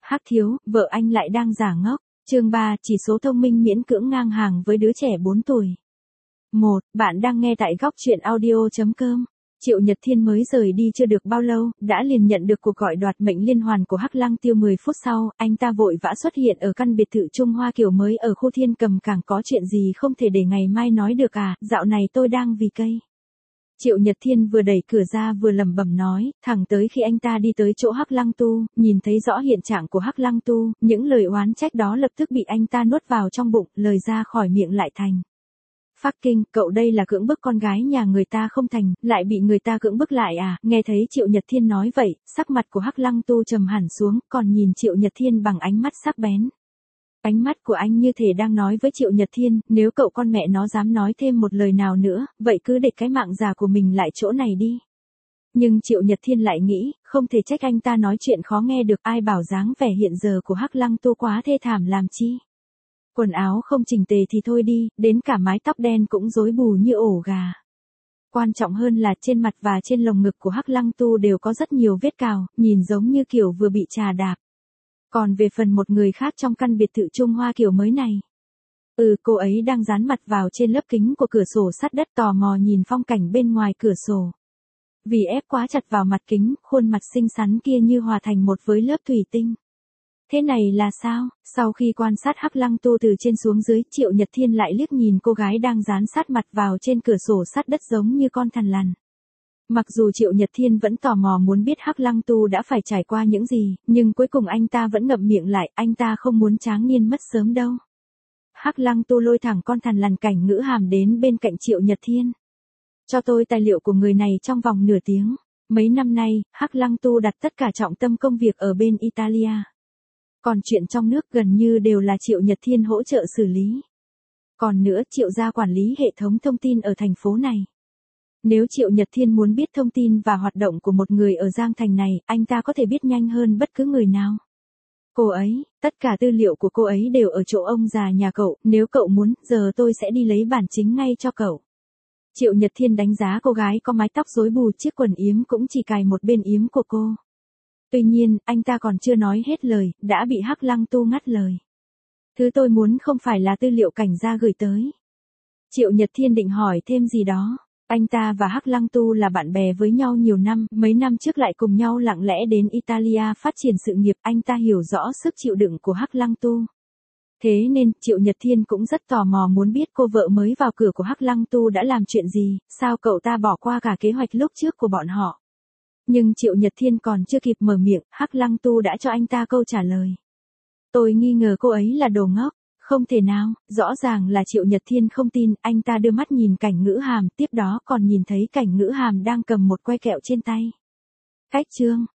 Hắc thiếu, vợ anh lại đang giả ngốc. Chương 3, chỉ số thông minh miễn cưỡng ngang hàng với đứa trẻ 4 tuổi. 1. Bạn đang nghe tại góc truyện audio.com. Triệu Nhật Thiên mới rời đi chưa được bao lâu, đã liền nhận được cuộc gọi đoạt mệnh liên hoàn của Hắc Lăng Tiêu. 10 phút sau, anh ta vội vã xuất hiện ở căn biệt thự Trung Hoa kiểu mới ở khu Thiên Cầm Cảng. Có chuyện gì không thể để ngày mai nói được à, dạo này tôi đang vì cây. Triệu Nhật Thiên vừa đẩy cửa ra vừa lẩm bẩm nói, thẳng tới khi anh ta đi tới chỗ Hắc Lăng Tu, nhìn thấy rõ hiện trạng của Hắc Lăng Tu, những lời oán trách đó lập tức bị anh ta nuốt vào trong bụng, lời ra khỏi miệng lại thành: Phác Kinh, cậu đây là cưỡng bức con gái nhà người ta không thành, lại bị người ta cưỡng bức lại à? Nghe thấy Triệu Nhật Thiên nói vậy, sắc mặt của Hắc Lăng Tu trầm hẳn xuống, còn nhìn Triệu Nhật Thiên bằng ánh mắt sắc bén. Ánh mắt của anh như thể đang nói với Triệu Nhật Thiên, nếu cậu con mẹ nó dám nói thêm một lời nào nữa, vậy cứ để cái mạng già của mình lại chỗ này đi. Nhưng Triệu Nhật Thiên lại nghĩ, không thể trách anh ta nói chuyện khó nghe được, ai bảo dáng vẻ hiện giờ của Hắc Lăng Tu quá thê thảm làm chi. Quần áo không chỉnh tề thì thôi đi, đến cả mái tóc đen cũng rối bù như ổ gà. Quan trọng hơn là trên mặt và trên lồng ngực của Hắc Lăng Tu đều có rất nhiều vết cào, nhìn giống như kiểu vừa bị trà đạp. Còn về phần một người khác trong căn biệt thự Trung Hoa kiểu mới này, cô ấy đang dán mặt vào trên lớp kính của cửa sổ sắt đất, tò mò nhìn phong cảnh bên ngoài cửa sổ. Vì ép quá chặt vào mặt kính, khuôn mặt xinh xắn kia như hòa thành một với lớp thủy tinh. Thế này là sao? Sau khi quan sát Hắc Lăng Tu từ trên xuống dưới, Triệu Nhật Thiên lại liếc nhìn cô gái đang dán sát mặt vào trên cửa sổ sắt đất giống như con thằn lằn. Mặc dù Triệu Nhật Thiên vẫn tò mò muốn biết Hắc Lăng Tu đã phải trải qua những gì, nhưng cuối cùng anh ta vẫn ngậm miệng lại, anh ta không muốn Tráng Niên mất sớm đâu. Hắc Lăng Tu lôi thẳng con thằn lằn Cảnh Ngữ Hàm đến bên cạnh Triệu Nhật Thiên. Cho tôi tài liệu của người này trong vòng nửa tiếng. Mấy năm nay, Hắc Lăng Tu đặt tất cả trọng tâm công việc ở bên Italia. Còn chuyện trong nước gần như đều là Triệu Nhật Thiên hỗ trợ xử lý. Còn nữa, Triệu gia quản lý hệ thống thông tin ở thành phố này. Nếu Triệu Nhật Thiên muốn biết thông tin và hoạt động của một người ở Giang Thành này, anh ta có thể biết nhanh hơn bất cứ người nào. Cô ấy, tất cả tư liệu của cô ấy đều ở chỗ ông già nhà cậu, nếu cậu muốn, giờ tôi sẽ đi lấy bản chính ngay cho cậu. Triệu Nhật Thiên đánh giá cô gái có mái tóc rối bù, chiếc quần yếm cũng chỉ cài một bên yếm của cô. Tuy nhiên, anh ta còn chưa nói hết lời, đã bị Hắc Lăng Tu ngắt lời. Thứ tôi muốn không phải là tư liệu Cảnh gia gửi tới. Triệu Nhật Thiên định hỏi thêm gì đó. Anh ta và Hắc Lăng Tu là bạn bè với nhau nhiều năm, mấy năm trước lại cùng nhau lặng lẽ đến Italia phát triển sự nghiệp, anh ta hiểu rõ sức chịu đựng của Hắc Lăng Tu. Thế nên, Triệu Nhật Thiên cũng rất tò mò muốn biết cô vợ mới vào cửa của Hắc Lăng Tu đã làm chuyện gì, sao cậu ta bỏ qua cả kế hoạch lúc trước của bọn họ. Nhưng Triệu Nhật Thiên còn chưa kịp mở miệng, Hắc Lăng Tu đã cho anh ta câu trả lời. Tôi nghi ngờ cô ấy là đồ ngốc. Không thể nào, rõ ràng là Triệu Nhật Thiên không tin, anh ta đưa mắt nhìn Cảnh Ngữ Hàm, tiếp đó còn nhìn thấy Cảnh Ngữ Hàm đang cầm một que kẹo trên tay. Cách chương